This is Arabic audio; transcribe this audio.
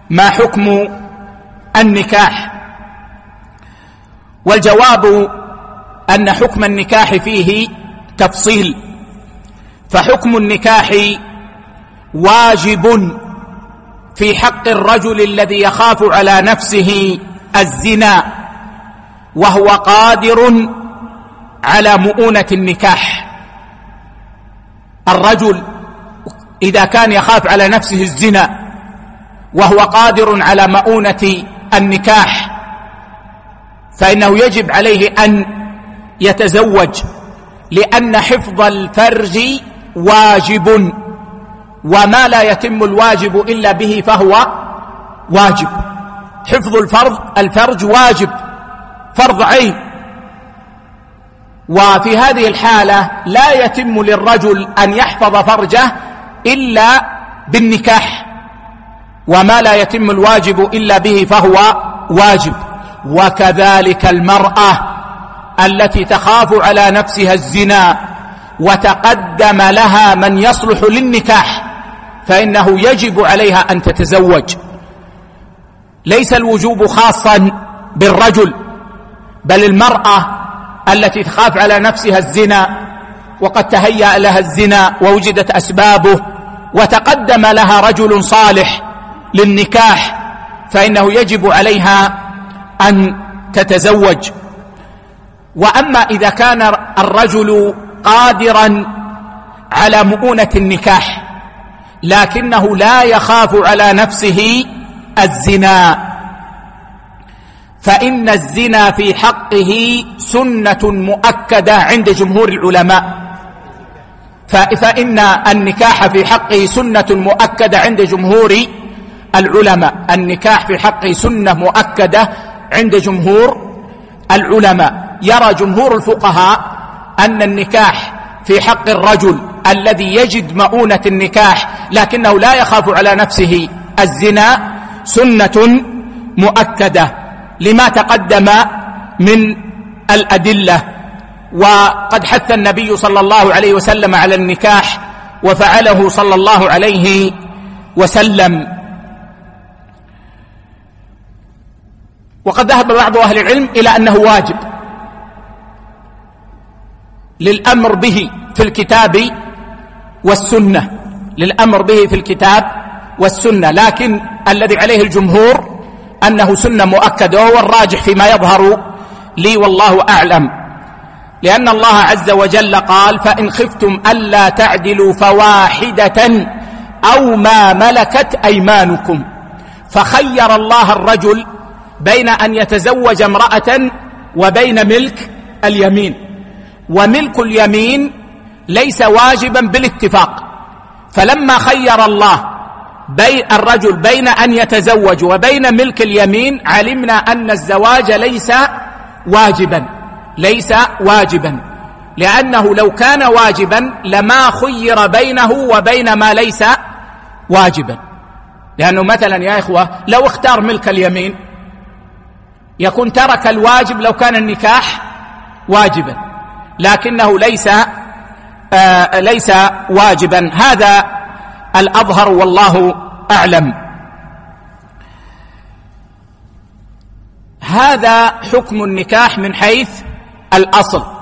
ما حكم النكاح؟ والجواب أن حكم النكاح فيه تفصيل، فحكم النكاح واجب في حق الرجل الذي يخاف على نفسه الزنا وهو قادر على مؤونة النكاح. الرجل إذا كان يخاف على نفسه الزنا وهو قادر على مؤونة النكاح فإنه يجب عليه أن يتزوج، لأن حفظ الفرج واجب، وما لا يتم الواجب إلا به فهو واجب. حفظ الفرج واجب، فرض عين. وفي هذه الحالة لا يتم للرجل أن يحفظ فرجه إلا بالنكاح، وما لا يتم الواجب إلا به فهو واجب. وكذلك المرأة التي تخاف على نفسها الزنا وتقدم لها من يصلح للنكاح فإنه يجب عليها أن تتزوج. ليس الوجوب خاصا بالرجل، بل المرأة التي تخاف على نفسها الزنا وقد تهيأ لها الزنا ووجدت أسبابه وتقدم لها رجل صالح للنكاح فإنه يجب عليها أن تتزوج. وأما إذا كان الرجل قادرا على مؤونة النكاح لكنه لا يخاف على نفسه الزنا فإن الزنا في حقه سنة مؤكدة عند جمهور العلماء، فإن النكاح في حقه سنة مؤكدة عند جمهور العلماء. النكاح في حقه سنة مؤكدة عند جمهور العلماء. يرى جمهور الفقهاء أن النكاح في حق الرجل الذي يجد مؤونة النكاح لكنه لا يخاف على نفسه الزنا سنة مؤكدة لما تقدم من الأدلة. وقد حث النبي صلى الله عليه وسلم على النكاح وفعله صلى الله عليه وسلم. وقد ذهب بعض أهل العلم إلى أنه واجب للأمر به في الكتاب والسنة، للأمر به في الكتاب والسنة، لكن الذي عليه الجمهور أنه سنة مؤكدة، وهو الراجح فيما يظهر لي والله أعلم، لأن الله عز وجل قال: فإن خفتم ألا تعدلوا فواحدة أو ما ملكت أيمانكم. فخير الله الرجل بين أن يتزوج امرأة وبين ملك اليمين، وملك اليمين ليس واجبا بالاتفاق، فلما خير الله الرجل بين أن يتزوج وبين ملك اليمين علمنا أن الزواج ليس واجبا، لأنه لو كان واجبا لما خير بينه وبين ما ليس واجبا. لأنه مثلا يا إخوة لو اختار ملك اليمين يكون ترك الواجب لو كان النكاح واجبا، لكنه ليس واجبا. هذا الأظهر والله أعلم. هذا حكم النكاح من حيث الأصل.